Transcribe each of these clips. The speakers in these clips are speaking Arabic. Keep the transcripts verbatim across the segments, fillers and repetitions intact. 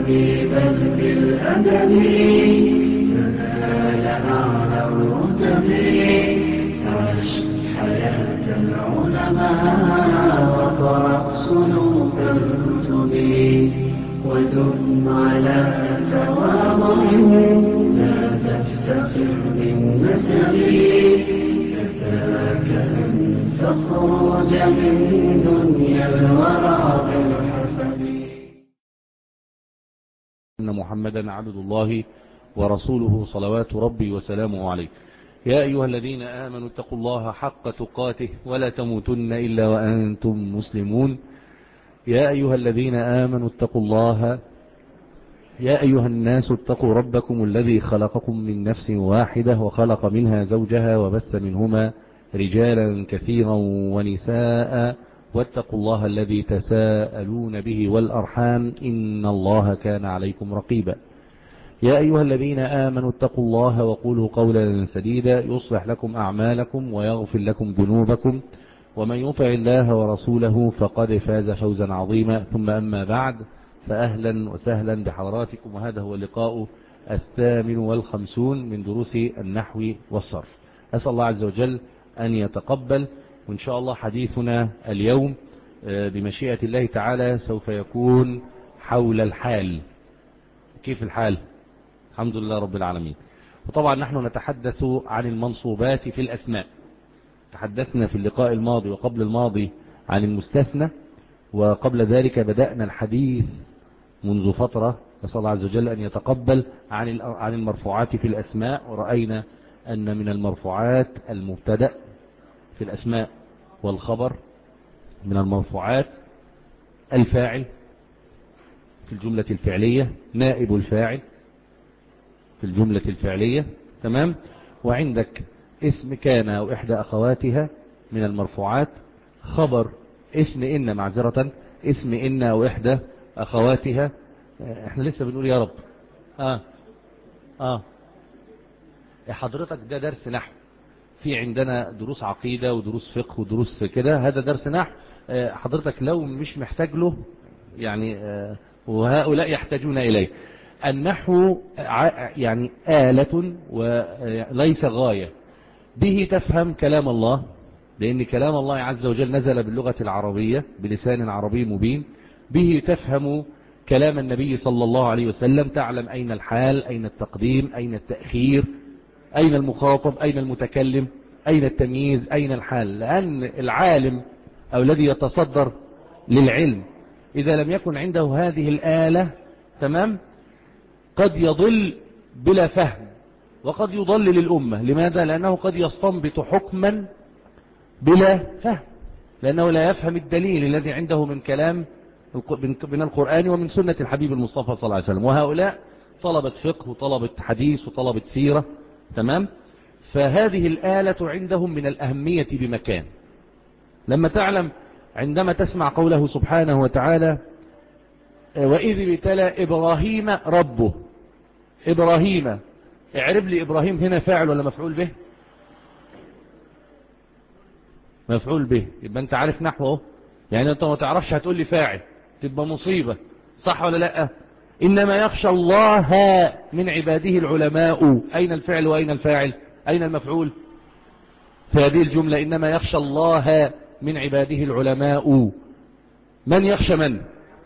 بل بالأدب تنال أعلى الرتب. عش حياة العلماء وقرأ صنوف الكتب، ودم على تواضع لا تفتخر بالنسب. كفاك أن تخرج من دنيا الورى بالحسب. أن محمدا عبد الله ورسوله صلوات ربي وسلامه عليه. يا أيها الذين آمنوا اتقوا الله حق تقاته ولا تموتن إلا وأنتم مسلمون. يا أيها الذين آمنوا اتقوا الله يا أيها الناس اتقوا ربكم الذي خلقكم من نفس واحدة وخلق منها زوجها وبث منهما رجالا كثيرا ونساء، واتقوا الله الذي تساءلون به والأرحام إن الله كان عليكم رقيبا. يا أيها الذين آمنوا اتقوا الله وقولوا قولا سديدا يصلح لكم أعمالكم ويغفر لكم ذنوبكم، ومن يطع الله ورسوله فقد فاز فوزا عظيما. ثم أما بعد، فأهلا وسهلا بحضراتكم، وهذا هو اللقاء الثامن والخمسون من دروس النحو والصرف. أسأل الله عز وجل أن يتقبل، وإن شاء الله حديثنا اليوم بمشيئة الله تعالى سوف يكون حول الحال. كيف الحال؟ الحمد لله رب العالمين. وطبعا نحن نتحدث عن المنصوبات في الأسماء. تحدثنا في اللقاء الماضي وقبل الماضي عن المستثنى، وقبل ذلك بدأنا الحديث منذ فترة، نسأل الله عز وجل أن يتقبل، عن عن المرفوعات في الأسماء. ورأينا أن من المرفوعات المبتدأ في الأسماء والخبر، من المرفوعات الفاعل في الجملة الفعلية، نائب الفاعل في الجملة الفعلية، تمام. وعندك اسم كان أو إحدى أخواتها من المرفوعات، خبر اسم إن، معذرة، اسم إن أو إحدى أخواتها. احنا لسه بنقول يا رب. آه آه يا حضرتك ده درس نحو، في عندنا دروس عقيدة ودروس فقه ودروس كده، هذا درس نحو. حضرتك لو مش محتاج له يعني، وهؤلاء يحتاجون إليه. النحو يعني آلة وليس غاية، به تفهم كلام الله، لأن كلام الله عز وجل نزل باللغة العربية بلسان عربي مبين. به تفهم كلام النبي صلى الله عليه وسلم، تعلم أين الحال، أين التقديم، أين التأخير، أين المخاطب، أين المتكلم، أين التمييز، أين الحال. لأن العالم أو الذي يتصدر للعلم إذا لم يكن عنده هذه الآلة، تمام، قد يضل بلا فهم، وقد يضلل الأمة. لماذا؟ لأنه قد يستنبط حكما بلا فهم، لأنه لا يفهم الدليل الذي عنده من كلام من القرآن ومن سنة الحبيب المصطفى صلى الله عليه وسلم. وهؤلاء طلبة فقه وطلبة حديث وطلبة سيرة، تمام. فهذه الآلة عندهم من الأهمية بمكان. لما تعلم عندما تسمع قوله سبحانه وتعالى وإذ ابتلى إبراهيم ربه، إبراهيم، اعرب لي إبراهيم هنا فاعل ولا مفعول به؟ مفعول به. يبقى انت عارف نحوه، يعني انت ما تعرفش هتقول لي فاعل تبقى مصيبة، صح ولا لا؟ إنما يخشى الله من عباده العلماء. أين الفعل وأين الفاعل؟ أين المفعول في هذه الجملة؟ إنما يخشى الله من عباده العلماء. من يخشى من؟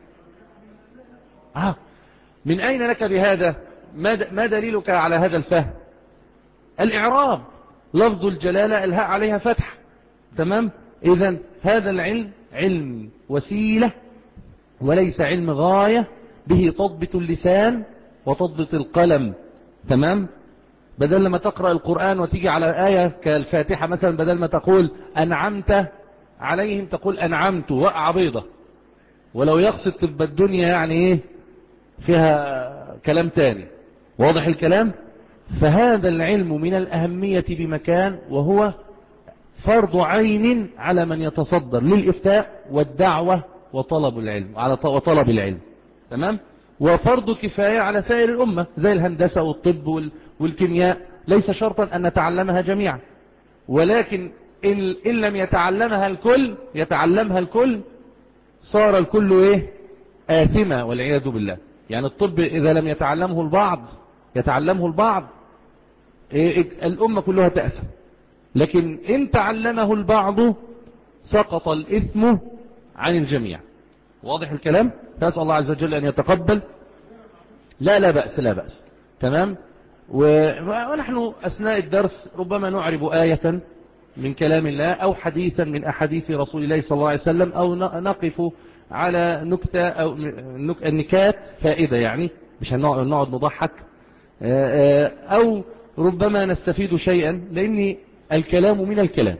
آه. من أين لك بهذا؟ ما دليلك على هذا الفهم؟ الإعراب، لفظ الجلالة الهاء عليها فتح، تمام. إذن هذا العلم علم وسيلة وليس علم غاية، به تضبط اللسان وتضبط القلم، تمام. بدل ما تقرأ القرآن وتيجي على آية كالفاتحة مثلا، بدل ما تقول أنعمت عليهم تقول أنعمت، وقع بيضة. ولو يقصد تبقى الدنيا يعني إيه فيها كلام تاني، واضح الكلام. فهذا العلم من الأهمية بمكان، وهو فرض عين على من يتصدر للإفتاء والدعوة وطلب العلم على وطلب العلم، تمام. وفرض كفاية على سائر الأمة، زي الهندسة والطب والكيمياء، ليس شرطا أن نتعلمها جميعا، ولكن إن, إن لم يتعلمها الكل يتعلمها الكل صار الكل إيه؟ آثمة والعياذ بالله. يعني الطب إذا لم يتعلمه البعض يتعلمه البعض الأمة كلها تأثم، لكن إن تعلمه البعض سقط الإثم عن الجميع. واضح الكلام؟ فأسأل الله عز وجل أن يتقبل. لا لا بأس لا بأس. تمام. ونحن أثناء الدرس ربما نعرب آية من كلام الله أو حديثا من أحاديث رسول الله صلى الله عليه وسلم، أو نقف على نكتة أو النكات فائدة، يعني مش هنقعد نضحك، أو ربما نستفيد شيئا، لأن الكلام من الكلام.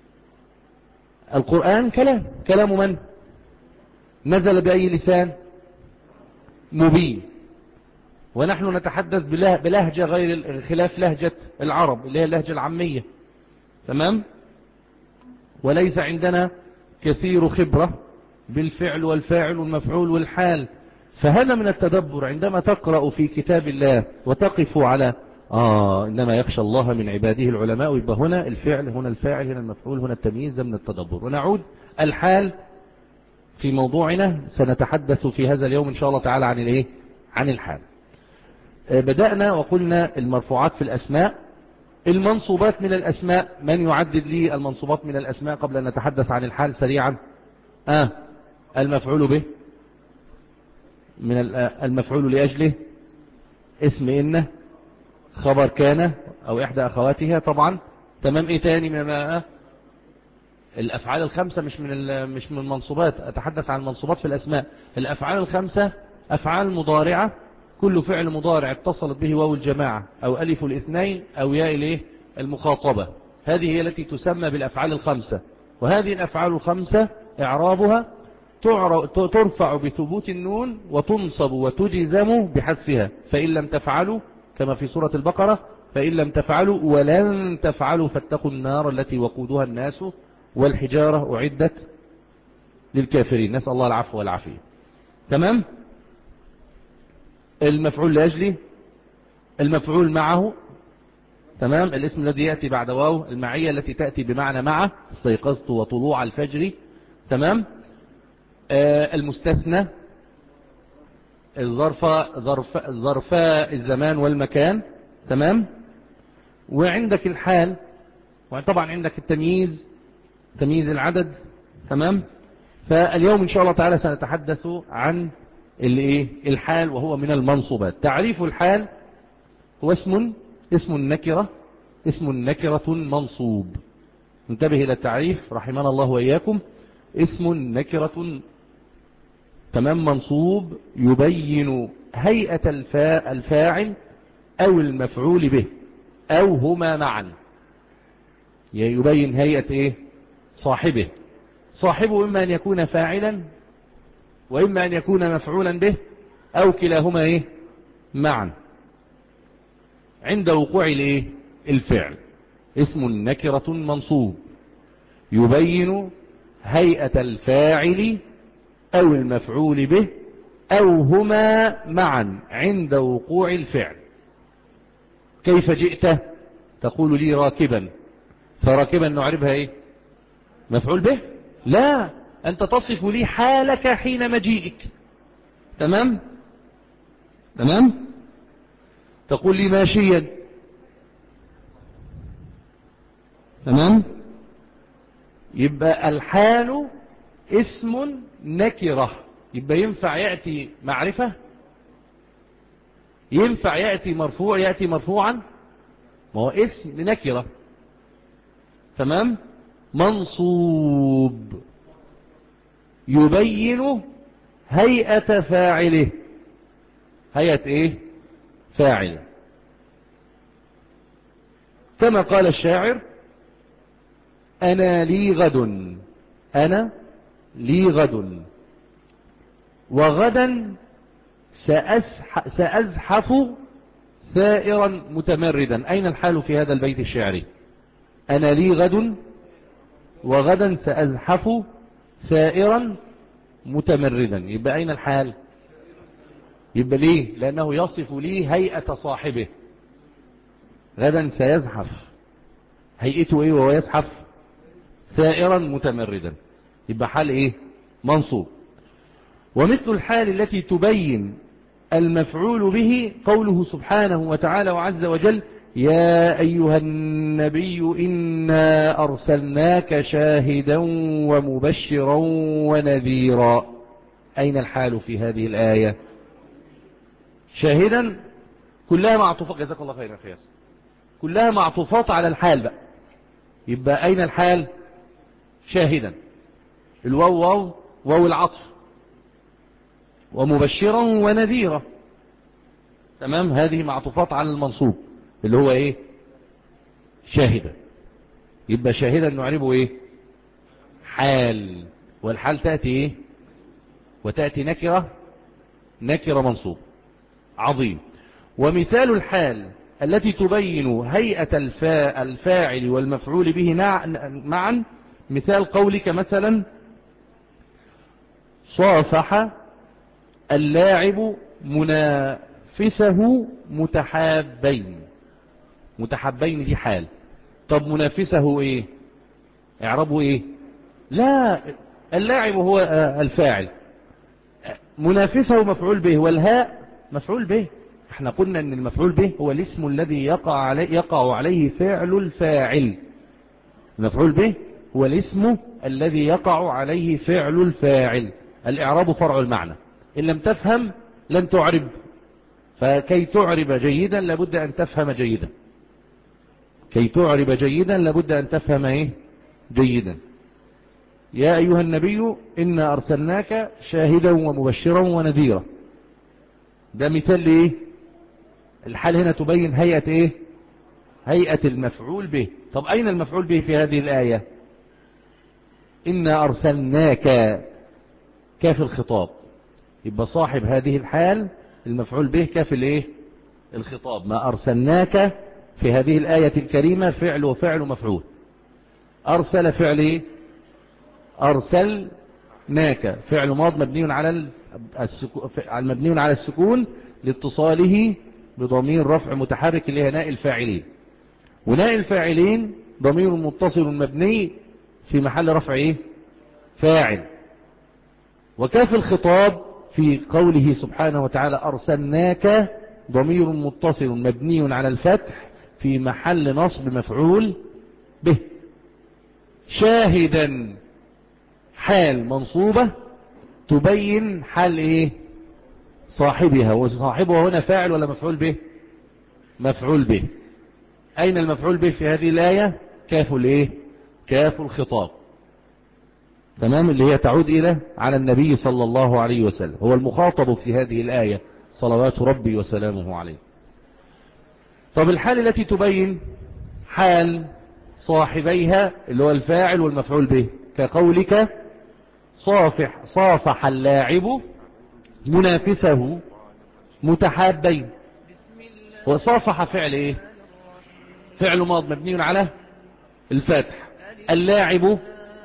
القرآن كلام، كلام من نزل بأي لسان مبين، ونحن نتحدث بلهجة غير خلاف لهجة العرب اللي هي اللهجة العامية. تمام. وليس عندنا كثير خبرة بالفعل والفاعل والمفعول والحال. فهذا من التدبر عندما تقرأ في كتاب الله وتقف على آه إنما يخشى الله من عباده العلماء، يبقى هنا الفعل، هنا الفاعل، هنا المفعول، هنا التمييز. ده من التدبر. ونعود الحال في موضوعنا، سنتحدث في هذا اليوم إن شاء الله تعالى عن الايه عن الحال. بدأنا وقلنا المرفوعات في الأسماء، المنصوبات من الأسماء. من يعدد لي المنصوبات من الأسماء قبل أن نتحدث عن الحال سريعا؟ آه المفعول به، من المفعول لأجله، اسم إن، خبر كان أو إحدى أخواتها طبعا. تمام. إيه تاني من آه الأفعال الخمسة؟ مش من مش من المنصوبات، أتحدث عن المنصوبات في الأسماء. الأفعال الخمسة أفعال مضارعة، كل فعل مضارع اتصلت به واو الجماعة أو ألف الاثنين أو ياء الايه المخاطبة، هذه هي التي تسمى بالأفعال الخمسة. وهذه الأفعال الخمسة إعرابها ترفع بثبوت النون وتنصب وتجزم بحذفها، فإن لم تفعلوا كما في سورة البقرة، فإن لم تفعلوا ولن تفعلوا فاتقوا النار التي وقودها الناس والحجارة أعدت للكافرين. نسأل الله العفو والعافية. تمام. المفعول لأجله، المفعول معه. تمام. الاسم الذي يأتي بعد واو، المعية التي تأتي بمعنى معه، استيقظت وطلوع الفجر. تمام. آه المستثنى، الظرف ظرف ظرفاء الزمان والمكان. تمام. وعندك الحال، وطبعا عندك التمييز، تمييز العدد. تمام. فاليوم إن شاء الله تعالى سنتحدث عن الايه الحال، وهو من المنصوبات. تعريف الحال هو اسم اسم النكرة اسم النكرة منصوب. انتبه إلى التعريف رحمنا الله وإياكم. اسم نكرة، تمام، منصوب يبين هيئة الفا الفاعل أو المفعول به أو هما معا. يبين هيئة إيه صاحبه. صاحبه إما أن يكون فاعلا وإما أن يكون مفعولا به أو كلاهما إيه معا عند وقوع الإيه الفعل. اسم نكرة منصوب يبين هيئة الفاعل أو المفعول به أو هما معا عند وقوع الفعل. كيف جئت؟ تقول لي راكبا، فراكبا نعربها إيه مفعول به؟ لا، أنت تصف لي حالك حين مجيئك. تمام تمام. تقول لي ماشيا. تمام. يبقى الحال اسم نكرة، يبقى ينفع يأتي معرفة، ينفع يأتي مرفوع، يأتي مرفوعا، ما هو اسم نكرة. تمام. منصوب يبين هيئة فاعله، هيئة ايه فاعل، كما قال الشاعر أنا لي غد، أنا لي غد وغدا سأزحف ثائرا متمردا. أين الحال في هذا البيت الشعري؟ أنا لي غد وغدا سأزحف ثائرا متمردا. يبقى أين الحال؟ يبقى ليه؟ لأنه يصف لي هيئة صاحبه. غدا سيزحف، هيئته ايه وهو يزحف؟ ثائرا متمردا. يبقى حال ايه منصوب. ومثل الحال التي تبين المفعول به قوله سبحانه وتعالى وعز وجل يا أيها النبي إنا أرسلناك شاهدا ومبشرا ونذيرا. أين الحال في هذه الآية؟ شاهدا كلها معطوفات، جزاك الله خيرا يا ياسر، كلها معطوفات على الحال بقى. يبقى أين الحال؟ شاهدا، الواو واو واو العطف، ومبشرا ونذيرا. تمام، هذه معطوفات على المنصوب اللي هو ايه؟ شاهدا. يبقى شاهدا نعربه ايه؟ حال، والحال تأتي ايه؟ وتأتي نكرة، نكرة منصوب. عظيم. ومثال الحال التي تبين هيئة الفا الفاعل والمفعول به معا، مثال قولك مثلا صافح اللاعب منافسه متحابين. متحابين دي حال. طب منافسه ايه؟ اعربه ايه؟ لا، اللاعب هو الفاعل، منافسه مفعول به، والهاء مفعول به. احنا قلنا ان المفعول به هو الاسم الذي يقع عليه, يقع عليه فعل الفاعل. المفعول به هو الاسم الذي يقع عليه فعل الفاعل. الاعراب فرع المعنى، ان لم تفهم لن تعرب، فكي تعرب جيدا لابد ان تفهم جيدا. كي تعرب جيدا لابد ان تفهم ايه؟ جيدا. يا ايها النبي انا ارسلناك شاهدا ومبشرا ونذيرا. ده مثال لايه؟ الحال هنا تبين هيئة ايه؟ هيئة المفعول به. طب اين المفعول به في هذه الآية؟ انا ارسلناك، كاف الخطاب. يبقى صاحب هذه الحال المفعول به كاف الايه؟ الخطاب. ما ارسلناك في هذه الآية الكريمة فعل وفعل مفعول. ارسل فعل ايه؟ ارسلناك فعل ماض مبني على السكون، مبني على السكون لاتصاله بضمير رفع متحرك اللي هي ناء الفاعلين. وناء الفاعلين ضمير متصل مبني في محل رفع ايه؟ فاعل. وكاف الخطاب في قوله سبحانه وتعالى أرسلناك ضمير متصل مبني على الفتح في محل نصب مفعول به. شاهدا حال منصوبة تبين حال ايه؟ صاحبها. وصاحبها هنا فاعل ولا مفعول به؟ مفعول به. اين المفعول به في هذه الآية؟ كاف الايه؟ كاف الخطاب. تمام، اللي هي تعود الى على النبي صلى الله عليه وسلم، هو المخاطب في هذه الآية صلوات ربي وسلامه عليه. طب الحال التي تبين حال صاحبيها اللي هو الفاعل والمفعول به، كقولك صافح صافح اللاعب منافسه متحابين. وصافح فعل ايه؟ فعل ماض مبني على الفتح. اللاعب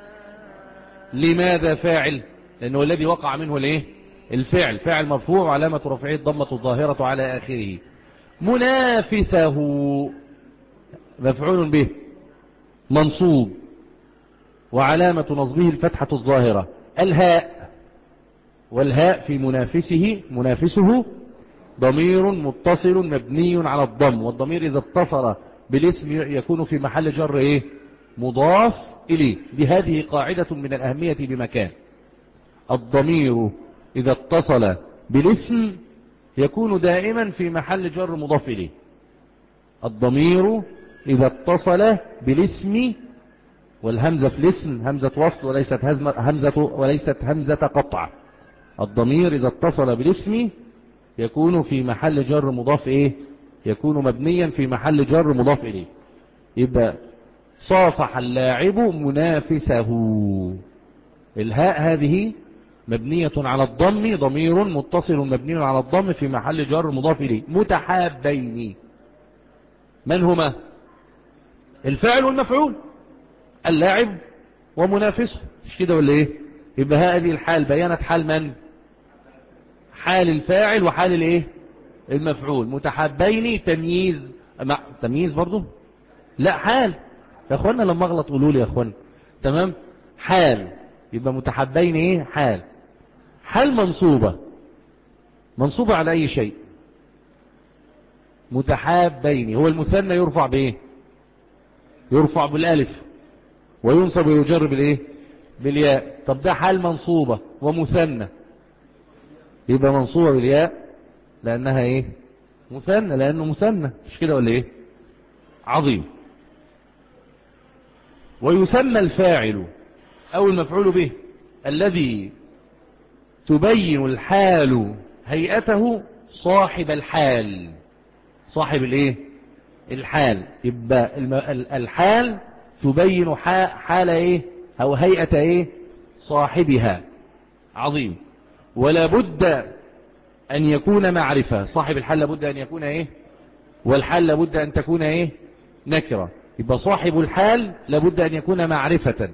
لماذا فاعل؟ لانه الذي وقع منه الايه؟ الفعل. فاعل مرفوع وعلامة رفعه الضمة الظاهرة على اخره. منافسه مفعول به منصوب وعلامة نصبه الفتحة الظاهرة. الهاء، والهاء في منافسه منافسه ضمير متصل مبني على الضم، والضمير إذا اتصل بالاسم يكون في محل جر ايه؟ مضاف إليه. بهذه قاعدة من الأهمية بمكان. الضمير إذا اتصل بالاسم يكون دائما في محل جر مضاف إليه. الضمير إذا اتصل بالاسم، والهمزة في الاسم همزة وصل وليست همزة وليست همزة قطع. الضمير إذا اتصل بالاسم يكون في محل جر مضاف إيه؟ يكون مبنيا في محل جر مضاف إليه. يبقى صافح اللاعب منافسه. الهاء هذه مبنية على الضم، ضمير متصل مبني على الضم في محل جر مضاف إليه. متحابين، من هما؟ الفاعل والمفعول، اللاعب ومنافسه، مش كده ولا ايه؟ يبقى هذه الحال بيانت حال من؟ حال الفاعل وحال الايه؟ المفعول. متحابين تمييز، مع تمييز برضو؟ لا، حال يا اخوانا، لما اغلط قولوا لي يا اخوانا. تمام، حال. يبقى متحابين ايه؟ حال. حال منصوبة منصوبة على أي شيء؟ متحابين. هو المثنى يرفع بإيه؟ يرفع بالألف وينصب ويجر بالإيه؟ بالياء. طب ده حال منصوبة ومثنى، يبقى منصوبة بالياء لأنها إيه؟ مثنى، لأنه مثنى، مش كده ولا إيه؟ عظيم. ويسمى الفاعل أو المفعول به الذي تبين الحال هيئته صاحب الحال. صاحب الايه؟ الحال. يبقى الحال تبين حال ايه او هيئة ايه؟ صاحبها. عظيم. ولا بد ان يكون معرفة. صاحب الحال لابد ان يكون ايه؟ والحال لابد ان تكون ايه؟ نكرة. يبقى صاحب الحال لابد ان يكون معرفة،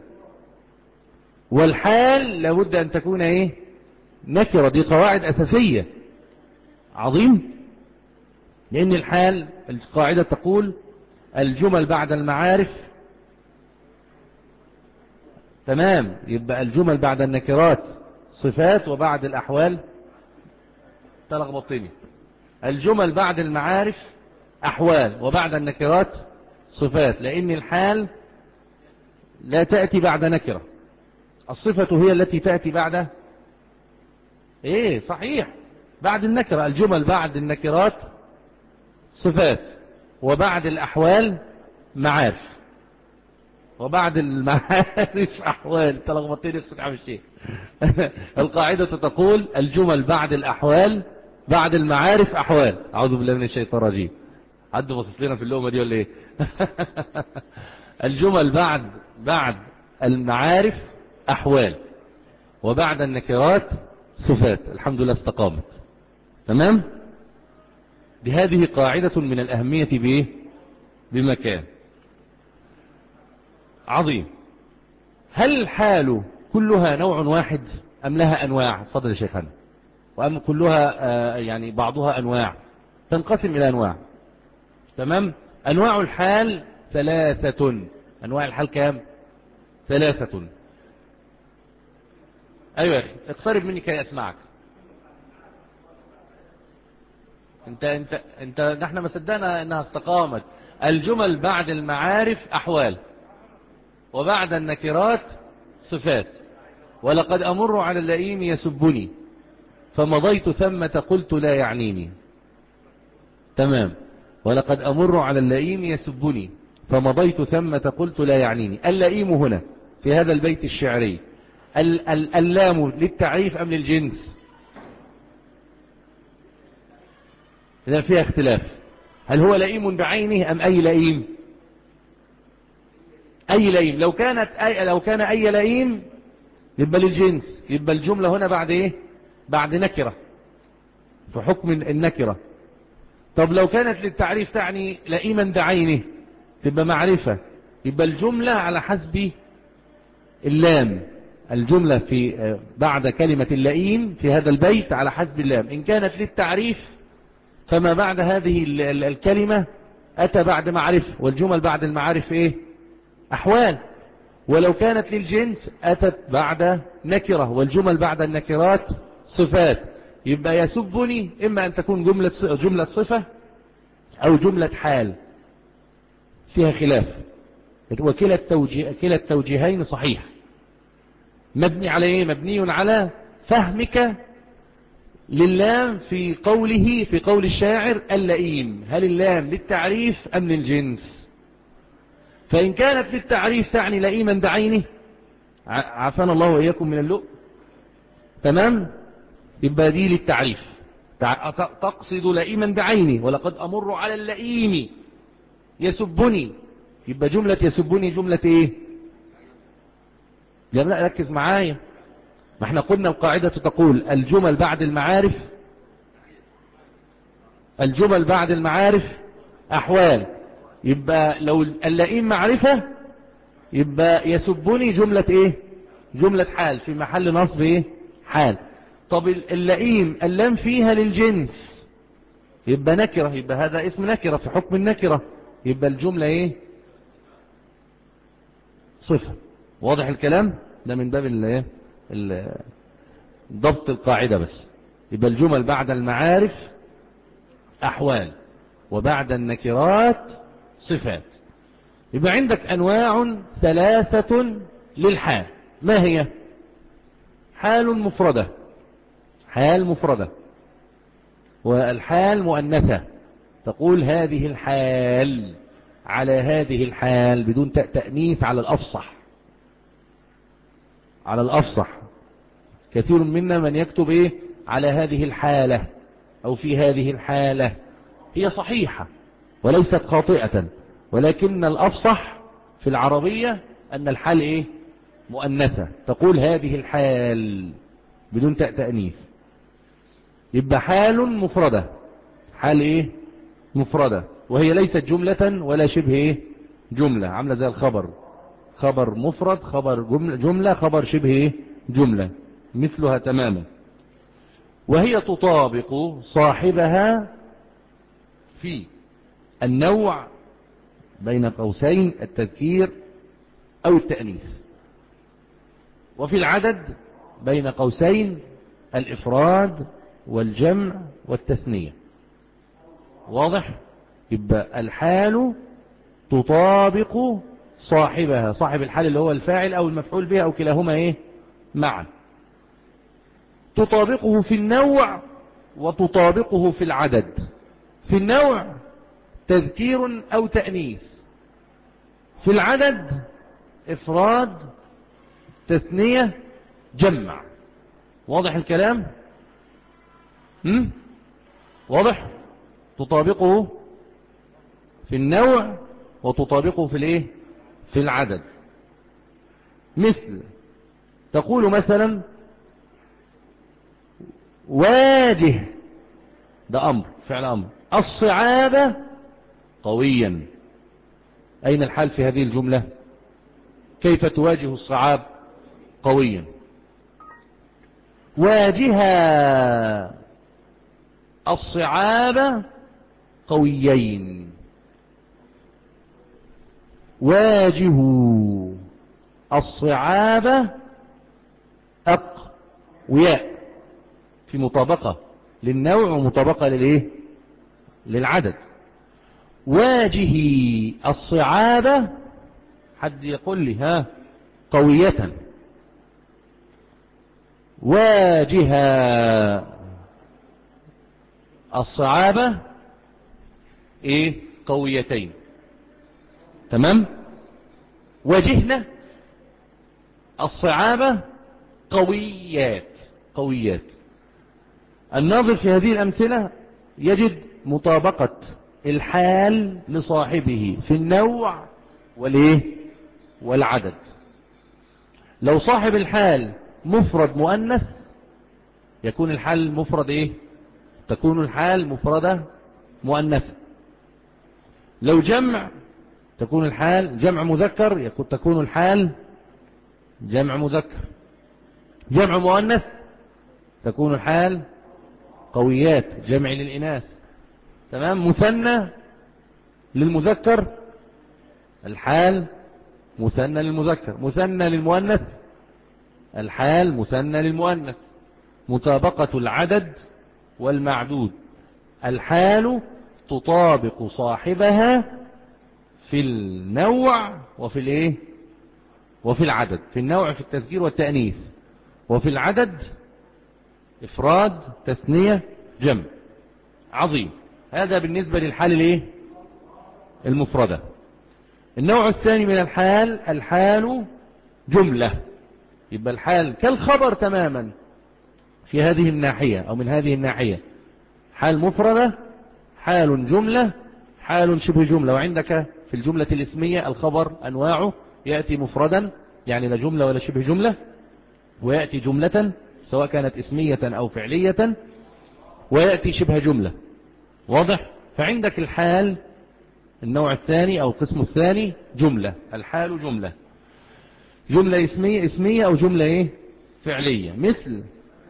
والحال لابد ان تكون ايه؟ نكرة. دي قواعد اساسية. عظيم. لان الحال القاعدة تقول الجمل بعد المعارف، تمام، يبقى الجمل بعد النكرات صفات، وبعد الاحوال تلخبطني. الجمل بعد المعارف احوال، وبعد النكرات صفات، لان الحال لا تأتي بعد نكرة. الصفة هي التي تأتي بعد ايه؟ صحيح، بعد النكرة. الجمل بعد النكرات صفات، وبعد الأحوال معارف، وبعد المعارف أحوال. تلخبطين الصوت عم الشيخ. القاعدة تقول الجمل بعد الأحوال، بعد المعارف أحوال. أعوذ بالله من الشيطان الرجيم. حد بصص لنا في اللقمة دي ولا ايه؟ الجمل بعد بعد المعارف أحوال، وبعد النكرات صفات. الحمد لله استقامت. تمام. بهذه قاعدة من الأهمية بإيه؟ بمكان. عظيم. هل الحال كلها نوع واحد أم لها أنواع؟ فضل يا شيخنا. وأم كلها آه يعني بعضها أنواع؟ تنقسم إلى أنواع. تمام. أنواع الحال ثلاثة. أنواع الحال كام؟ ثلاثة. أيوة يا أخي، اقترب مني كي أسمعك. انت انت انت نحن ما صدقنا انها استقامت. الجمل بعد المعارف احوال، وبعد النكرات صفات. ولقد امر على اللئيم يسبني فمضيت ثمة قلت لا يعنيني. تمام. ولقد امر على اللئيم يسبني فمضيت ثمة قلت لا يعنيني. اللئيم هنا في هذا البيت الشعري اللام للتعريف ام للجنس؟ إذا فيها اختلاف. هل هو لئيم بعينه أم أي لئيم؟ أي لئيم. لو كانت أي لو كان أي لئيم يبقى للجنس، يبقى الجملة هنا بعد إيه؟ بعد نكرة في حكم النكرة. طب لو كانت للتعريف تعني لئيما بعينه تبقى معرفة، يبقى الجملة على حسب اللام. الجملة في بعد كلمة اللئيم في هذا البيت على حسب اللام. إن كانت للتعريف فما بعد هذه الكلمة أتى بعد معرفة، والجمل بعد المعارف إيه؟ أحوال. ولو كانت للجنس أتت بعد نكرة، والجمل بعد النكرات صفات. يبقى يسبني إما أن تكون جملة جملة صفة أو جملة حال، فيها خلاف. وكلا التوجيه كلا التوجيهين صحيح. مبني على إيه؟ مبني على فهمك للام في قوله في قول الشاعر اللئيم. هل اللام للتعريف أم للجنس؟ فإن كانت للتعريف تعني لئيما بعينه، عافانا الله وإياكم من اللؤم، تمام، يبقى دي للتعريف، تقصد لئيما بعينه. ولقد أمر على اللئيم يسبني، يبقى جملة يسبني جملة ايه؟ لا ركز معايا، ما احنا قلنا القاعدة تقول الجمل بعد المعارف الجمل بعد المعارف أحوال. يبقى لو اللئيم معرفة يبقى يسبني جملة ايه؟ جملة حال في محل نصب ايه؟ حال. طب اللئيم اللام فيها للجنس يبقى نكرة، يبقى هذا اسم نكرة في حكم النكرة، يبقى الجملة ايه؟ صفة. واضح الكلام ده من باب الايه؟ ضبط القاعدة بس. يبقى الجمل بعد المعارف أحوال، وبعد النكرات صفات. يبقى عندك أنواع ثلاثة للحال. ما هي؟ حال مفردة، حال مفردة، والحال مؤنثة، تقول هذه الحال، على هذه الحال بدون تأنيث على الأفصح، على الأفصح. كثير منا من يكتب إيه؟ على هذه الحالة أو في هذه الحالة. هي صحيحة وليست خاطئة، ولكن الأفصح في العربية أن الحال إيه؟ مؤنثة، تقول هذه الحال بدون تأنيث. يبقى حال مفردة، حال إيه؟ مفردة، وهي ليست جملة ولا شبه إيه؟ جملة، عاملة زي الخبر، خبر مفرد، خبر جملة, جملة خبر شبه إيه؟ جملة، مثلها تماما. وهي تطابق صاحبها في النوع بين قوسين التذكير أو التأنيث، وفي العدد بين قوسين الإفراد والجمع والتثنية. واضح؟ يبقى الحال تطابق صاحبها، صاحب الحال اللي هو الفاعل أو المفعول به أو كلاهما إيه؟ معا. تطابقه في النوع وتطابقه في العدد. في النوع تذكير أو تأنيث، في العدد إفراد تثنية جمع. واضح الكلام؟ هم؟ واضح؟ تطابقه في النوع وتطابقه في الايه؟ في العدد. مثل تقول مثلا واجه، ده أمر، فعل أمر، الصعاب قويا. أين الحال في هذه الجملة؟ كيف تواجه الصعاب؟ قويا. واجها الصعاب قويين. واجهوا الصعاب أقوياء، في مطابقة للنوع ومطابقة للإيه؟ للعدد. واجهي الصعاب، حد يقول لي ها؟ قوية. واجها الصعاب ايه؟ قويتين. تمام. واجهنا الصعاب قويات، قويات. الناظر في هذه الأمثلة يجد مطابقة الحال لصاحبه في النوع والايه؟ والعدد. لو صاحب الحال مفرد مؤنث يكون الحال مفرد ايه؟ تكون الحال مفردة مؤنثة. لو جمع تكون الحال جمع مذكر، يكون تكون الحال جمع مذكر. جمع مؤنث تكون الحال قويات، جمع للإناث. تمام. مثنى للمذكر الحال مثنى للمذكر، مثنى للمؤنث الحال مثنى للمؤنث. مطابقة العدد والمعدود. الحال تطابق صاحبها في النوع وفي الايه؟ وفي العدد. في النوع في التذكير والتأنيث، وفي العدد إفراد تثنية جمع. عظيم. هذا بالنسبة للحال الايه؟ المفردة. النوع الثاني من الحال الحال جملة. يبقى الحال كالخبر تماما في هذه الناحية أو من هذه الناحية. حال مفردة، حال جملة، حال شبه جملة. وعندك في الجملة الاسمية الخبر أنواعه، يأتي مفردا يعني لا جملة ولا شبه جملة، ويأتي جملة سواء كانت اسمية أو فعلية، ويأتي شبه جملة. واضح؟ فعندك الحال النوع الثاني أو القسم الثاني جملة. الحال جملة، جملة اسمية اسمية أو جملة إيه؟ فعلية. مثل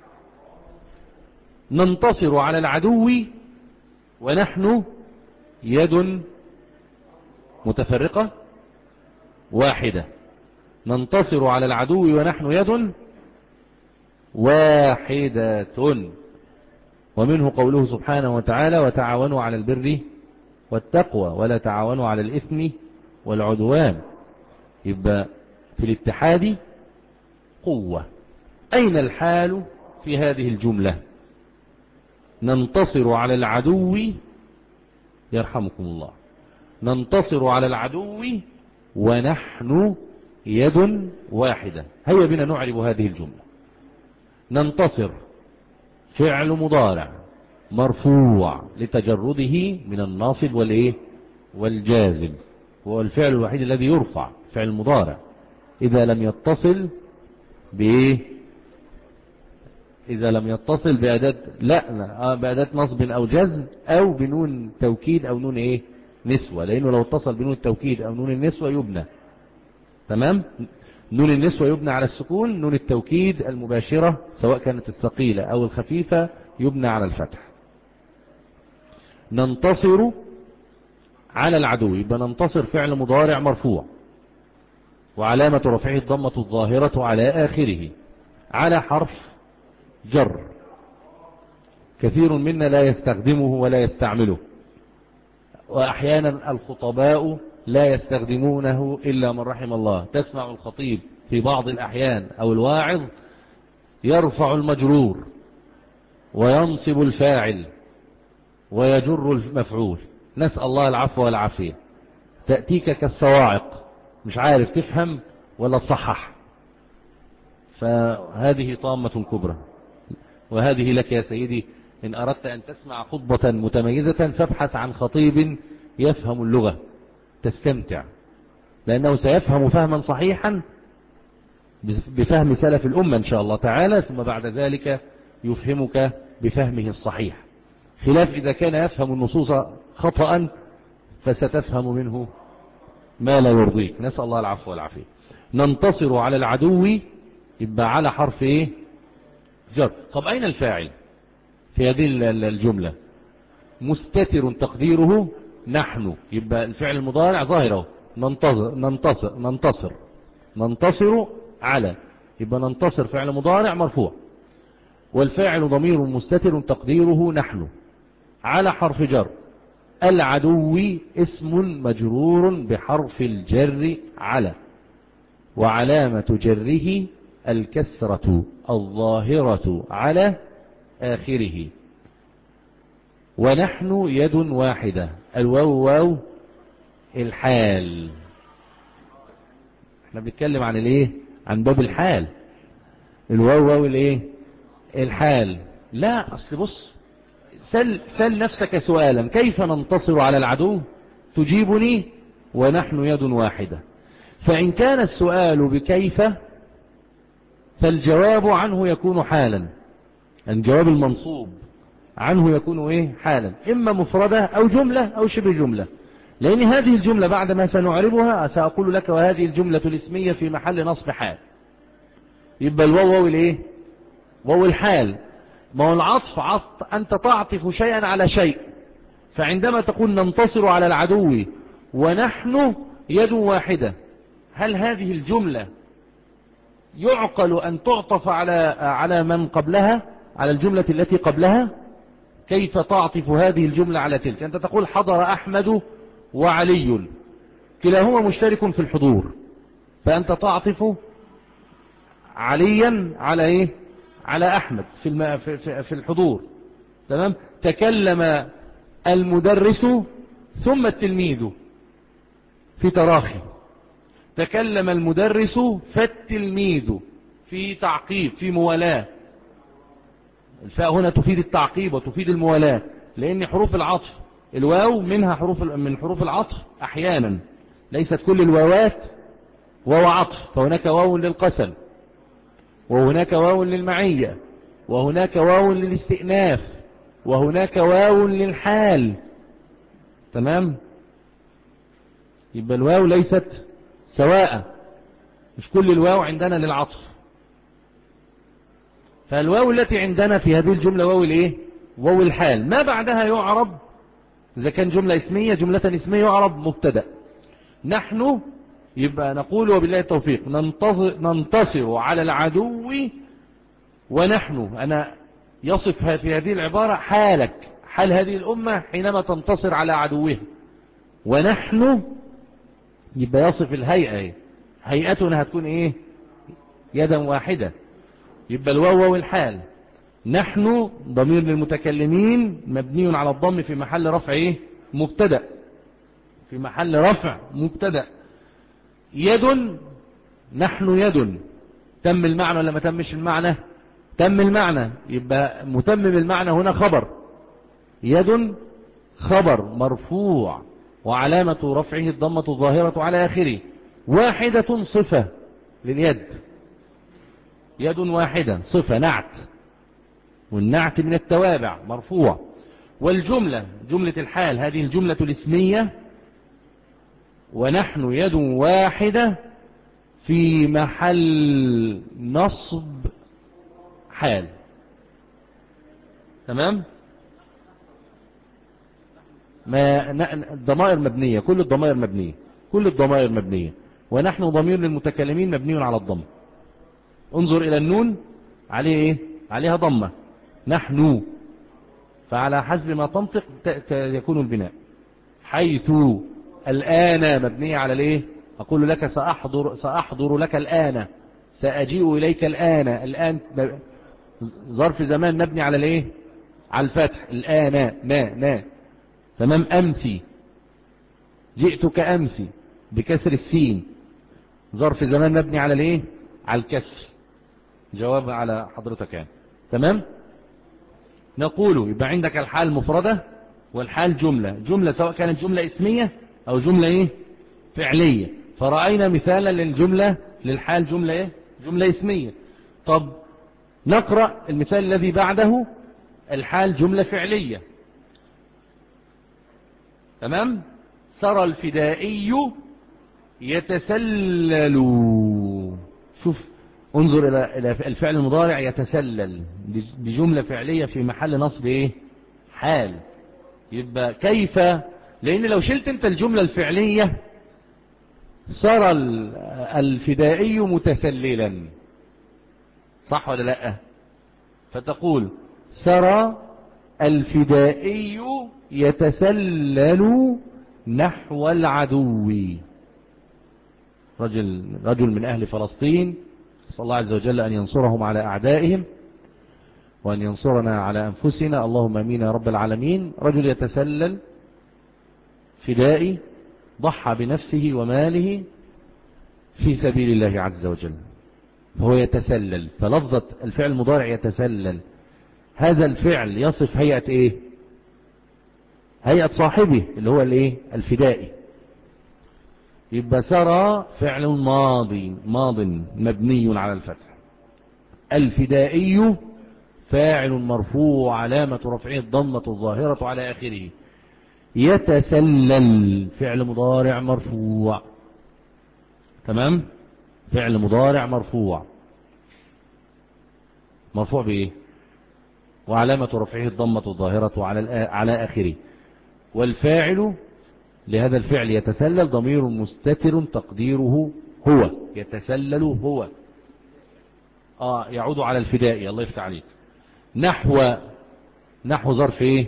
ننتصر على العدو ونحن يد متفرقة واحدة. ننتصر على العدو ونحن يد واحدة. ومنه قوله سبحانه وتعالى وتعاونوا على البر والتقوى ولا تعاونوا على الإثم والعدوان. يبقى في الاتحاد قوة. أين الحال في هذه الجملة؟ ننتصر على العدو، يرحمكم الله، ننتصر على العدو ونحن يد واحدة. هيا بنا نعرب هذه الجملة. ننتصر فعل مضارع مرفوع لتجرده من الناصب والإيه والجازم، هو الفعل الوحيد الذي يرفع فعل مضارع إذا لم يتصل بإيه إذا لم يتصل بأداة لا, لا بأداة نصب أو جزم أو بنون توكيد أو نون إيه نسوة، لأنه لو اتصل بنون التوكيد أو نون النسوة يبنى. تمام. نون النسوة يبنى على السكون، نون التوكيد المباشرة سواء كانت الثقيلة أو الخفيفة يبنى على الفتح. ننتصر على العدو، يبقى ننتصر فعل مضارع مرفوع وعلامة رفعه الضمة الظاهرة على آخره، على حرف جر كثير منا لا يستخدمه ولا يستعمله، وأحيانا الخطباء لا يستخدمونه إلا من رحم الله. تسمع الخطيب في بعض الأحيان أو الواعظ يرفع المجرور وينصب الفاعل ويجر المفعول، نسأل الله العفو والعافية. تأتيك كالصواعق، مش عارف تفهم ولا تصحح. فهذه طامة كبرى. وهذه لك يا سيدي، إن أردت أن تسمع خطبة متميزة فابحث عن خطيب يفهم اللغة تستمتع، لأنه سيفهم فهما صحيحا بفهم سلف الأمة إن شاء الله تعالى، ثم بعد ذلك يفهمك بفهمه الصحيح، خلاف إذا كان يفهم النصوص خطأ فستفهم منه ما لا يرضيك. نسأل الله العفو والعافية. ننتصر على العدو، يبقى على حرف ايه جر. طب أين الفاعل في هذه الجملة؟ مستتر تقديره نحن، يبقى الفعل المضارع ظاهره ننتصر ننتصر ننتصر ننتصر على، يبقى ننتصر فعل مضارع مرفوع والفاعل ضمير مستتر تقديره نحن على حرف جر. العدو اسم مجرور بحرف الجر على، وعلامة جره الكسرة الظاهرة على آخره. ونحن يد واحدة، الواو واو الحال. احنا بنتكلم عن الايه؟ عن باب الحال. الواو واو الايه؟ الحال. لا اصل بص، سل, سل نفسك سؤالا: كيف ننتصر على العدو؟ تجيبني ونحن يد واحدة. فإن كان السؤال بكيف فالجواب عنه يكون حالا، الجواب المنصوب عنه يكون ايه؟ حالا، اما مفردة او جملة او شبه جملة. لان هذه الجملة بعد ما سنعربها سأقول لك وهذه الجملة الاسمية في محل نصب حال، يبقى الواو واو الايه؟ واو الحال. ما هو العطف عطف، انت تعطف شيئا على شيء، فعندما تقول ننتصر على العدو ونحن يد واحدة، هل هذه الجملة يعقل أن تعطف على على من قبلها، على الجملة التي قبلها؟ كيف تعطف هذه الجملة على تلك؟ أنت تقول حضر أحمد وعلي، كلاهما مشترك في الحضور، فأنت تعطف عليا على إيه؟ على أحمد في الم... في في الحضور. تمام. تكلم المدرس ثم التلميذ في تراخي، تكلم المدرس فالتلميذ في تعقيب، في موالاة. الفاء هنا تفيد التعقيب وتفيد الموالاة، لأن حروف العطف الواو منها حروف من حروف العطف أحيانا، ليست كل الواوات واو عطف، فهناك واو للقسم، وهناك واو للمعية، وهناك واو للاستئناف، وهناك واو للحال. تمام. يبقى الواو ليست سواء، مش كل الواو عندنا للعطف. فالواو التي عندنا في هذه الجملة واو الايه؟ واو الحال. ما بعدها يعرب إذا كان جملة اسمية، جملة اسمية يعرب مبتدأ. نحن، يبقى نقول وبالله التوفيق ننتصر, ننتصر على العدو ونحن. أنا يصف في هذه العبارة حالك، حال هذه الأمة حينما تنتصر على عدوها. ونحن يبقى يصف الهيئة، هيئتنا هتكون ايه؟ يدا واحدة. يبقى الواو والحال. نحن ضمير للمتكلمين مبني على الضم في محل رفع ايه؟ مبتدأ، في محل رفع مبتدأ. يد، نحن يد، تم المعنى ولا ما تمش المعنى؟ تم المعنى. يبقى متمم المعنى هنا خبر، يد خبر مرفوع وعلامة رفعه الضمة الظاهرة على آخره. واحدة صفة لليد، يد واحدة صفة نعت، والنعت من التوابع مرفوع. والجملة جملة الحال هذه الجملة الاسمية، ونحن يد واحدة في محل نصب حال. تمام؟ ما الضمائر مبنية، كل الضمائر مبنية، كل الضمائر مبنية. ونحن ضمير للمتكلمين مبني على الضم. انظر إلى النون عليه إيه؟ عليها ضمة، نحن، فعلى حسب ما تنطق يكون البناء. حيث الآن مبنية على الإيه؟ أقول لك سأحضر, سأحضر لك الآن، سأجيء إليك الآن. الآن ظرف زمان مبني على الإيه؟ على الفتح. الآن نا نا. تمام. أمسي، جئتك أمسي بكسر السين، ظرف زمان مبني على الإيه؟ على الكسر. جواب على حضرتك يعني. تمام. نقول يبقى عندك الحال مفردة والحال جملة، جملة سواء كانت جملة اسمية أو جملة إيه؟ فعلية. فرأينا مثالا للجملة للحال جملة إيه؟ جملة اسمية. طب نقرأ المثال الذي بعده، الحال جملة فعلية. تمام. سرى الفدائي يتسلل. شوف، انظر إلى الفعل المضارع يتسلل بجملة فعلية في محل نصب إيه؟ حال. يبقى كيف؟ لأن لو شلت انت الجملة الفعلية سرى الفدائي متسللا، صح ولا لا؟ فتقول سرى الفدائي يتسلل نحو العدو. رجل, رجل من أهل فلسطين، صلى الله عز وجل أن ينصرهم على أعدائهم وأن ينصرنا على أنفسنا، اللهم امين يا رب العالمين. رجل يتسلل فدائي ضحى بنفسه وماله في سبيل الله عز وجل، فهو يتسلل. فلفظة الفعل المضارع يتسلل، هذا الفعل يصف هيئة ايه؟ هيئة صاحبه اللي هو الايه؟ الفدائي. يبقى سرى فعل ماضي ماض مبني على الفتح، الفدائي فاعل مرفوع علامة رفعه الضمة الظاهرة على آخره، يتسلل فعل مضارع مرفوع. تمام. فعل مضارع مرفوع، مرفوع بإيه؟ وعلامة رفعه الضمة الظاهرة على على آخره. والفاعل لهذا الفعل يتسلل ضمير مستتر تقديره هو، يتسلل هو، آه يعود على الفدائي. الله يفتح عليك. نحو، نحو ظرف ايه؟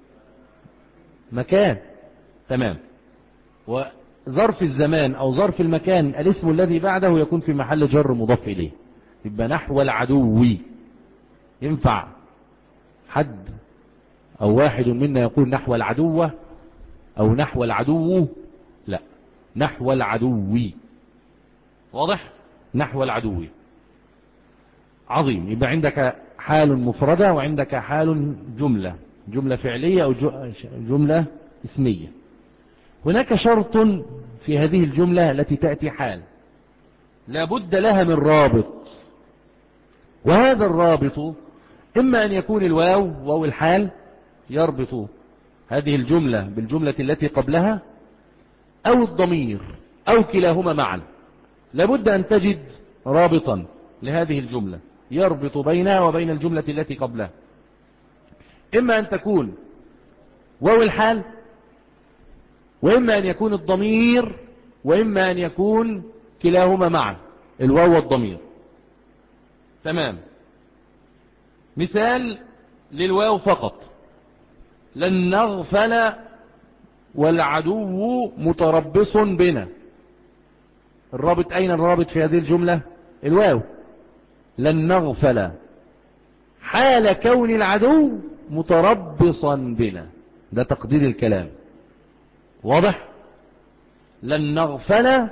مكان. تمام. وظرف الزمان او ظرف المكان الاسم الذي بعده يكون في محل جر مضاف اليه. يبقى نحو العدو. ينفع حد او واحد منا يقول نحو العدو او نحو العدو؟ لا، نحو العدو. واضح؟ نحو العدو. عظيم. يبقى عندك حال مفردة وعندك حال جملة، جملة فعلية أو جملة اسمية. هناك شرط في هذه الجملة التي تأتي حال، لابد لها من رابط، وهذا الرابط إما أن يكون الواو، واو الحال يربط هذه الجملة بالجملة التي قبلها، أو الضمير، أو كلاهما معا. لابد أن تجد رابطا لهذه الجملة يربط بينها وبين الجملة التي قبلها. إما أن تكون واو الحال، وإما أن يكون الضمير، وإما أن يكون كلاهما معا، الواو والضمير. تمام. مثال للواو فقط. لن نغفل والعدو متربص بنا. الرابط أين الرابط في هذه الجملة؟ الواو. لن نغفل حال كون العدو متربصا بنا، ده تقدير الكلام. واضح؟ لن نغفل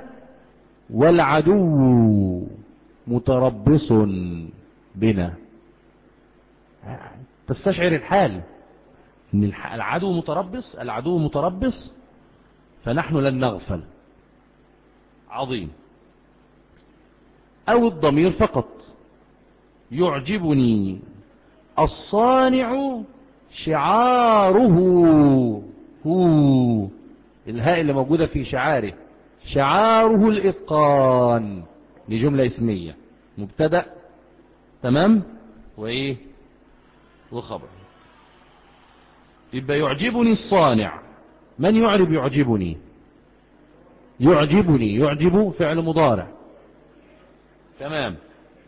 والعدو متربص بنا، تستشعر الحال ان العدو متربص، العدو متربص، فنحن لن نغفل. عظيم. او الضمير فقط. يعجبني الصانع شعاره، هو الهاء اللي موجودة في شعاره، شعاره الإتقان، لجملة اسمية مبتدأ تمام وإيه وخبر. يبقى يعجبني الصانع. من يعرب يعجبني؟ يعجبني، يعجب فعل مضارع تمام،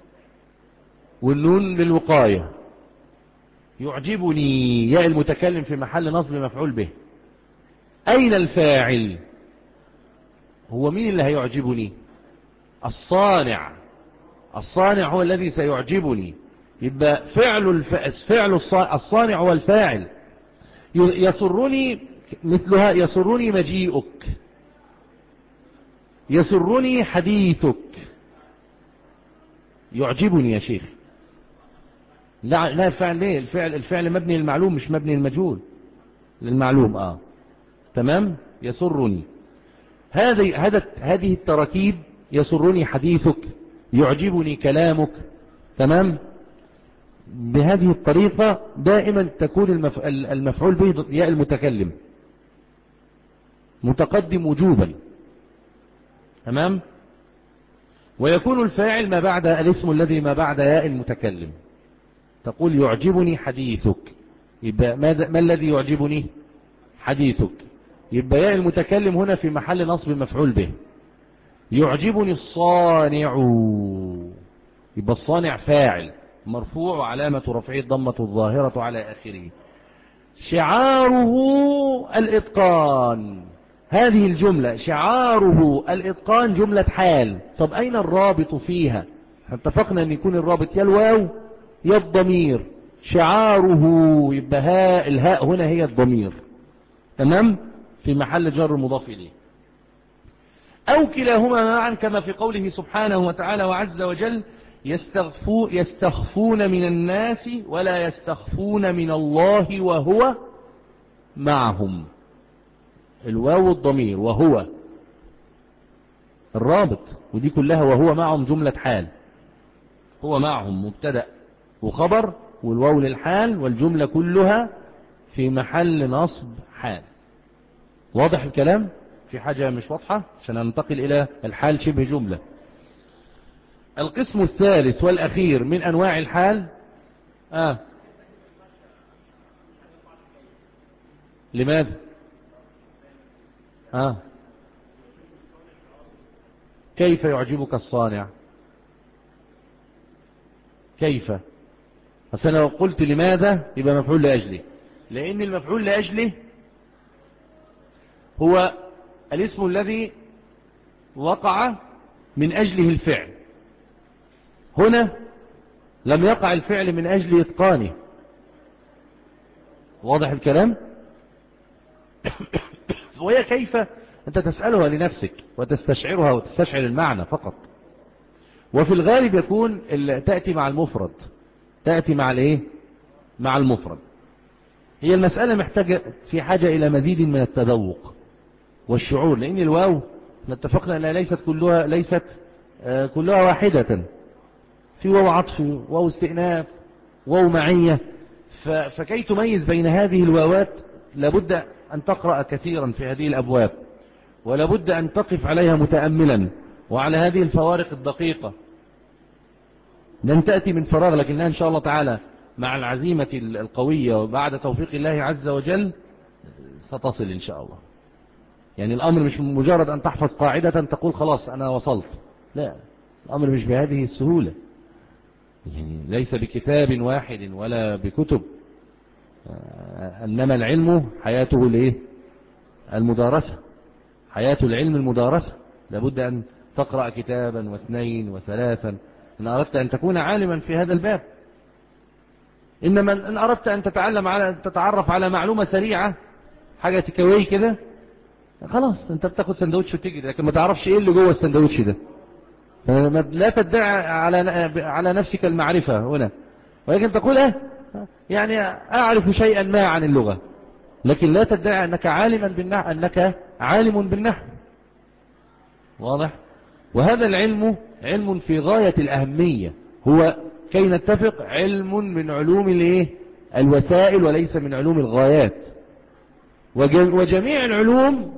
والنون للوقاية. يعجبني ياء المتكلم في محل نصب مفعول به. أين الفاعل؟ هو مين اللي هيعجبني؟ الصانع. الصانع هو الذي سيعجبني. يبقى فعل الف... فعل الصانع هو الفاعل. يسرني مثلها، يسرني مجيئك، يسرني حديثك. يعجبني يا شيخ. لا لا الفعل ليه؟ الفعل الفعل مبني للمعلوم مش مبني للمجهول. للمعلوم اه تمام. يسرني هذه هذا هذه التراكيب. يسرني حديثك، يعجبني كلامك تمام. بهذه الطريقة دائما تكون المف... المفعول به ياء المتكلم متقدم وجوبا تمام. ويكون الفاعل ما بعد الاسم الذي ما بعد ياء المتكلم. تقول يعجبني حديثك، يبقى ماذا ما الذي يعجبني؟ حديثك. يبقى ياء المتكلم هنا في محل نصب مفعول به. يعجبني الصانع، يبقى الصانع فاعل مرفوع وعلامة رفعه الضمة الظاهرة على آخره. شعاره الإتقان. هذه الجملة شعاره الإتقان جملة حال. طب أين الرابط فيها؟ اتفقنا أن يكون الرابط يا الواو يا الضمير. شعاره يبقى هاء، الهاء هنا هي الضمير تمام، في محل جر مضاف إليه. أو كلاهما معا كما في قوله سبحانه وتعالى وعز وجل يستخفو يستخفون من الناس ولا يستخفون من الله وهو معهم. الواو الضمير وهو الرابط، ودي كلها وهو معهم جملة حال. هو معهم مبتدأ وخبر، والواو للحال، والجملة كلها في محل نصب حال. واضح الكلام؟ في حاجة مش واضحة عشان ننتقل إلى الحال شبه جملة. القسم الثالث والأخير من أنواع الحال آه. لماذا؟ آه. كيف يعجبك الصانع؟ كيف؟ بس أنا لو قلت لماذا يبقى مفعول لأجله، لأن المفعول لأجله هو الاسم الذي وقع من أجله الفعل. هنا لم يقع الفعل من أجل إتقانه. واضح الكلام؟ وهي كيف أنت تسألها لنفسك وتستشعرها وتستشعر المعنى فقط. وفي الغالب يكون تأتي مع المفرد، تأتي مع الايه؟ مع المفرد. هي المسألة محتاجة في حاجة إلى مزيد من التذوق والشعور، لأن الواو اتفقنا أنها ليست كلها ليست آه كلها واحدة. في واو عطف، واو استئناف، واو معية. فكي تميز بين هذه الواوات لابد أن تقرأ كثيرا في هذه الأبواب، ولابد أن تقف عليها متأملا وعلى هذه الفوارق الدقيقة. لن تأتي من فراغ، لكنها إن شاء الله تعالى مع العزيمة القوية وبعد توفيق الله عز وجل ستصل إن شاء الله. يعني الأمر مش مجرد أن تحفظ قاعدة تقول خلاص أنا وصلت، لا، الأمر مش بهذه السهولة. يعني ليس بكتاب واحد ولا بكتب، إنما العلم حياته الايه؟ المدارسة. حياة العلم المدارسة. لابد أن تقرأ كتابا واثنين وثلاثا إن أردت أن تكون عالما في هذا الباب. إنما إن أردت أن تتعلم على تتعرف على معلومة سريعة، حاجة تكوي كده، خلاص أنت بتاخد سندوتش وتجري، لكن ما تعرفش إيه اللي جوه السندوتش ده. لا تدعي على على نفسك المعرفة هنا، ولكن تقول اه يعني أعرف شيئا ما عن اللغة، لكن لا تدعي أنك عالما بالنحو، أنك عالم بالنحو. واضح؟ وهذا العلم علم في غاية الأهمية، هو كي نتفق علم من علوم الايه؟ الوسائل وليس من علوم الغايات. وجميع العلوم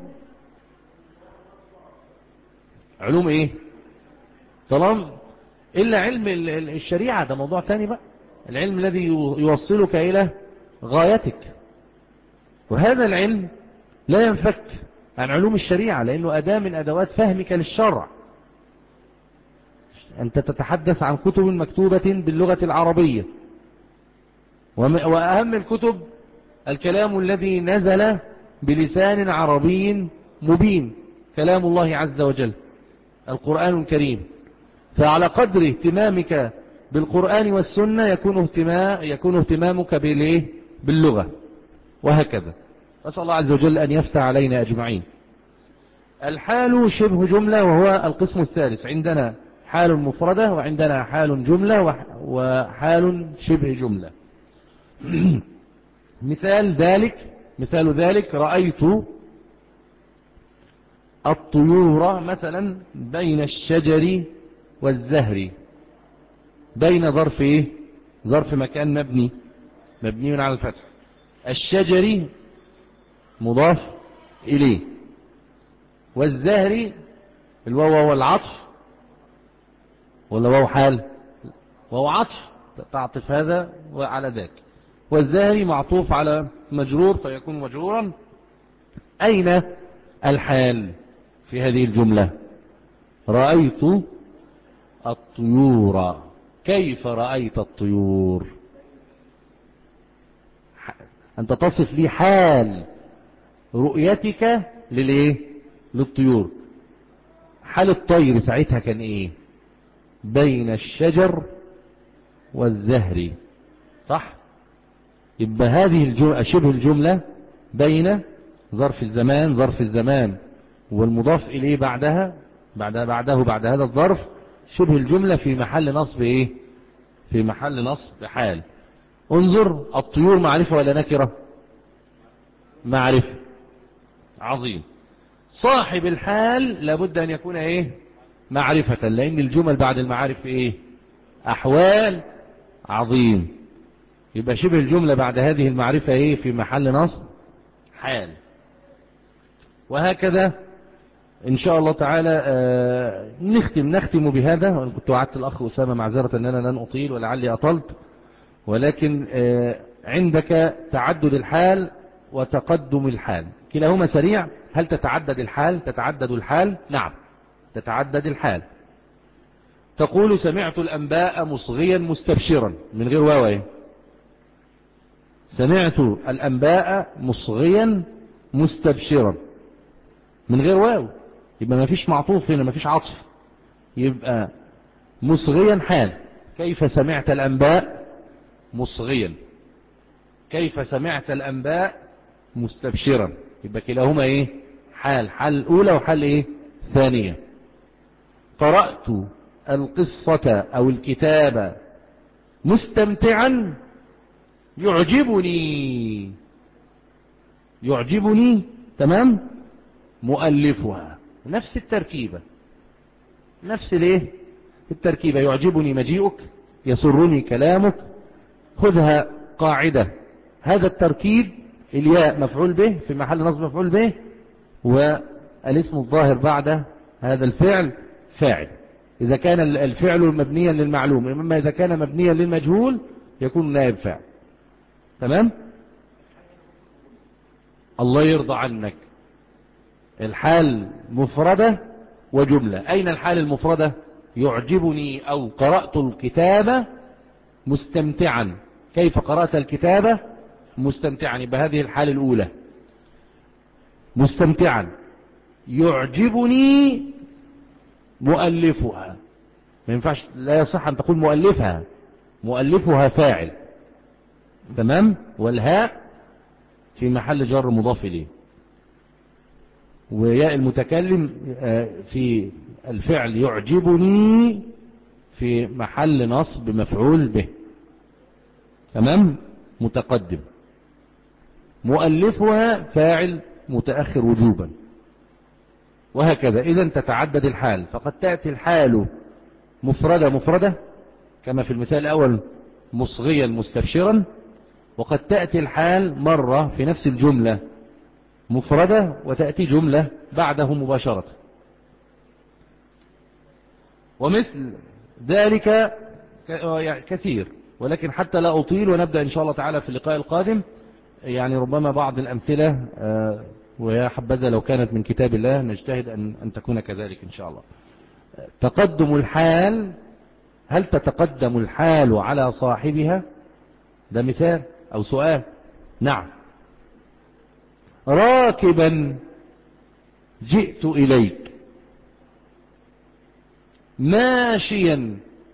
علوم ايه؟ طالما إلا علم الشريعة، ده موضوع ثاني بقى، العلم الذي يوصلك إلى غايتك. وهذا العلم لا ينفك عن علوم الشريعة، لأنه أداة من أدوات فهمك للشرع. أنت تتحدث عن كتب مكتوبة باللغة العربية، وأهم الكتب الكلام الذي نزل بلسان عربي مبين، كلام الله عز وجل، القرآن الكريم. فعلى قدر اهتمامك بالقرآن والسنة يكون اهتمام يكون اهتمامك بالايه؟ باللغة، وهكذا. أسأل الله عز وجل أن يفتح علينا أجمعين. الحال شبه جملة، وهو القسم الثالث. عندنا حال مفردة، وعندنا حال جملة، وحال شبه جملة. مثال ذلك مثال ذلك رأيت الطيور مثلا بين الشجر والزهر. بين ظرف ايه؟ ظرف مكان مبني مبني على الفتح. الشجر مضاف إليه، والزهر الواو والعطف، ولا واو حال؟ واو عطف تعطف هذا وعلى ذاك. والزهر معطوف على مجرور فيكون مجرورا. أين الحال في هذه الجملة؟ رأيت الطيور. كيف رأيت الطيور؟ أنت تصف لي حال رؤيتك للإيه؟ للطيور. حال الطير ساعتها كان إيه؟ بين الشجر والزهر، صح؟ يبقى هذه الجملة شبه الجملة بين ظرف الزمان ظرف الزمان والمضاف إليه بعدها بعد بعده بعد هذا الظرف، شبه الجملة في محل نصب إيه؟ في محل نصب حال. انظر، الطيور معرفة ولا نكرة؟ معرفة. عظيم. صاحب الحال لابد أن يكون إيه؟ معرفة، لأن الجمل بعد المعارف إيه؟ أحوال. عظيم. يبقى شبه الجملة بعد هذه المعرفة إيه؟ في محل نصب حال. وهكذا إن شاء الله تعالى. آه نختم نختم بهذا. وأنا كنت وعدت الأخ أسامة معذرة أن أنا لن أطيل ولعلي أطلت، ولكن آه عندك تعدد الحال وتقدم الحال، كلاهما سريع. هل تتعدد الحال؟ تتعدد الحال؟ نعم تتعدد الحال. تقول سمعت الأنباء مصغيا مستبشرا، من غير واو. سمعت الأنباء مصغيا مستبشرا من غير واو، يبقى ما فيش معطوف هنا، ما فيش عطف، يبقى مصغيا حال. كيف سمعت الأنباء مصغيا؟ كيف سمعت الأنباء مستبشرا؟ يبقى كلاهما ايه؟ حال. حال الأولى وحال ايه؟ ثانية. قرأت القصة أو الكتاب مستمتعا يعجبني. يعجبني تمام. مؤلفها نفس التركيبة، نفس الايه؟ التركيبة. يعجبني مجيئك، يسرني كلامك. خذها قاعدة، هذا التركيب الياء مفعول به في محل نصب مفعول به، والاسم الظاهر بعد هذا الفعل فاعل إذا كان الفعل مبنيا للمعلوم، إما إذا كان مبنيا للمجهول يكون نائب فاعل. تمام. الله يرضى عنك. الحال مفردة وجملة. أين الحال المفردة؟ يعجبني أو قرأت الكتاب مستمتعا. كيف قرأت الكتاب؟ مستمتعا، يبقى هذه الحالة الأولى مستمتعا. يعجبني مؤلفها، ما ينفعش، لا يصح أن تقول مؤلفها، مؤلفها فاعل، تمام، والهاء في محل جر مضاف إليه، وياء المتكلم في الفعل يعجبني في محل نصب مفعول به، تمام، متقدم. مؤلفها فاعل متأخر وجوبا، وهكذا. إذن تتعدد الحال، فقد تأتي الحال مفردة مفردة كما في المثال الأول مصغيا مستبشرا، وقد تأتي الحال مرة في نفس الجملة مفردة وتأتي جملة بعده مباشرة. ومثل ذلك كثير، ولكن حتى لا أطيل ونبدأ إن شاء الله تعالى في اللقاء القادم، يعني ربما بعض الأمثلة ويا حبذا لو كانت من كتاب الله، نجتهد أن, أن تكون كذلك إن شاء الله. تقدم الحال، هل تتقدم الحال على صاحبها؟ ده مثال أو سؤال. نعم. راكبا جئت إليك، ماشيا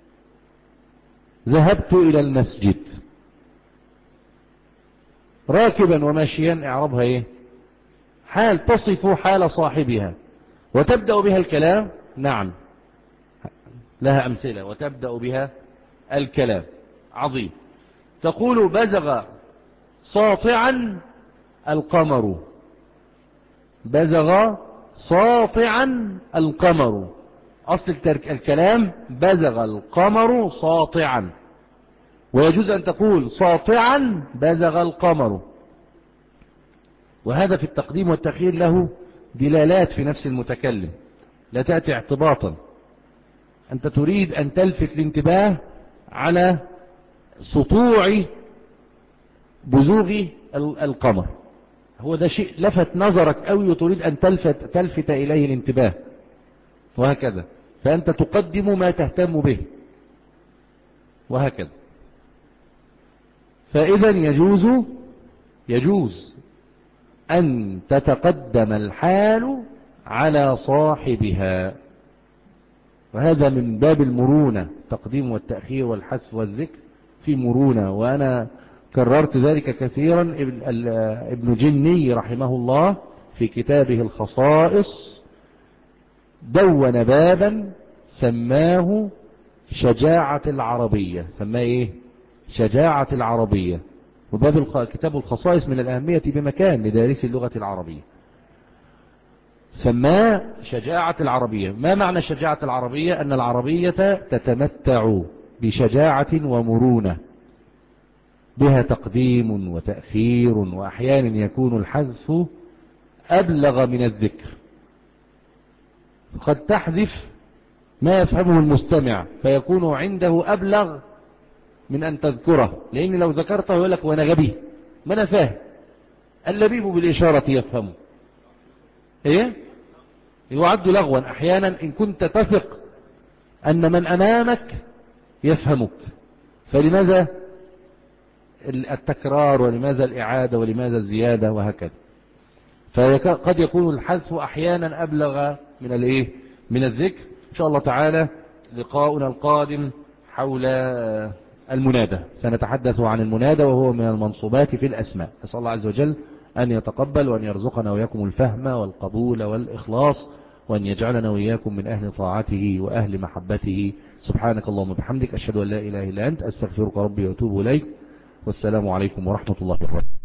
ذهبت إلى المسجد. راكبا وماشيا اعربها ايه؟ حال تصف حال صاحبها وتبدأ بها الكلام. نعم، لها أمثلة وتبدأ بها الكلام. عظيم. تقول بزغ ساطعا القمر، بزغ ساطعا القمر، أصل الكلام بزغ القمر ساطعا، ويجوز أن تقول ساطعا بزغ القمر. وهذا في التقديم والتأخير له دلالات في نفس المتكلم، لا تأتي اعتباطا. أنت تريد أن تلفت الانتباه على سطوع بزوغ القمر، هو ده شيء لفت نظرك أوي وتريد أن تلفت, تلفت إليه الانتباه، وهكذا. فأنت تقدم ما تهتم به، وهكذا. فإذا يجوز يجوز أن تتقدم الحال على صاحبها، وهذا من باب المرونة، التقديم والتأخير والحذف والذكر في مرونة. وأنا كررت ذلك كثيرا. ابن جني رحمه الله في كتابه الخصائص دون بابا سماه شجاعة العربية، سماه ايه؟ شجاعة العربية. وباب كتاب الخصائص من الأهمية بمكان لدارس اللغة العربية، سماه شجاعة العربية. ما معنى شجاعة العربية؟ أن العربية تتمتع بشجاعة ومرونة، بها تقديم وتأخير، وأحيانا يكون الحذف أبلغ من الذكر، قد تحذف ما يفهمه المستمع فيكون عنده أبلغ من أن تذكره، لأن لو ذكرته يقول لك وأنا غبي، ما أنا فاهم. اللبيب بالإشارة يفهمه، إيه؟ يعد لغوا أحيانا إن كنت تثق أن من أمامك يفهمك. فلماذا التكرار، ولماذا الإعادة، ولماذا الزيادة، وهكذا. فقد يكون الحذف أحيانا أبلغ من الإيه؟ من الذكر. إن شاء الله تعالى لقاؤنا القادم حول المنادى، سنتحدث عن المنادى وهو من المنصوبات في الأسماء. أسأل الله عز وجل أن يتقبل وأن يرزقنا وإياكم الفهم والقبول والإخلاص، وأن يجعلنا وإياكم من أهل طاعته وأهل محبته. سبحانك اللهم وبحمدك، أشهد أن لا إله إلا أنت، أستغفرك ربي وأتوب إليك، والسلام عليكم ورحمة الله وبركاته.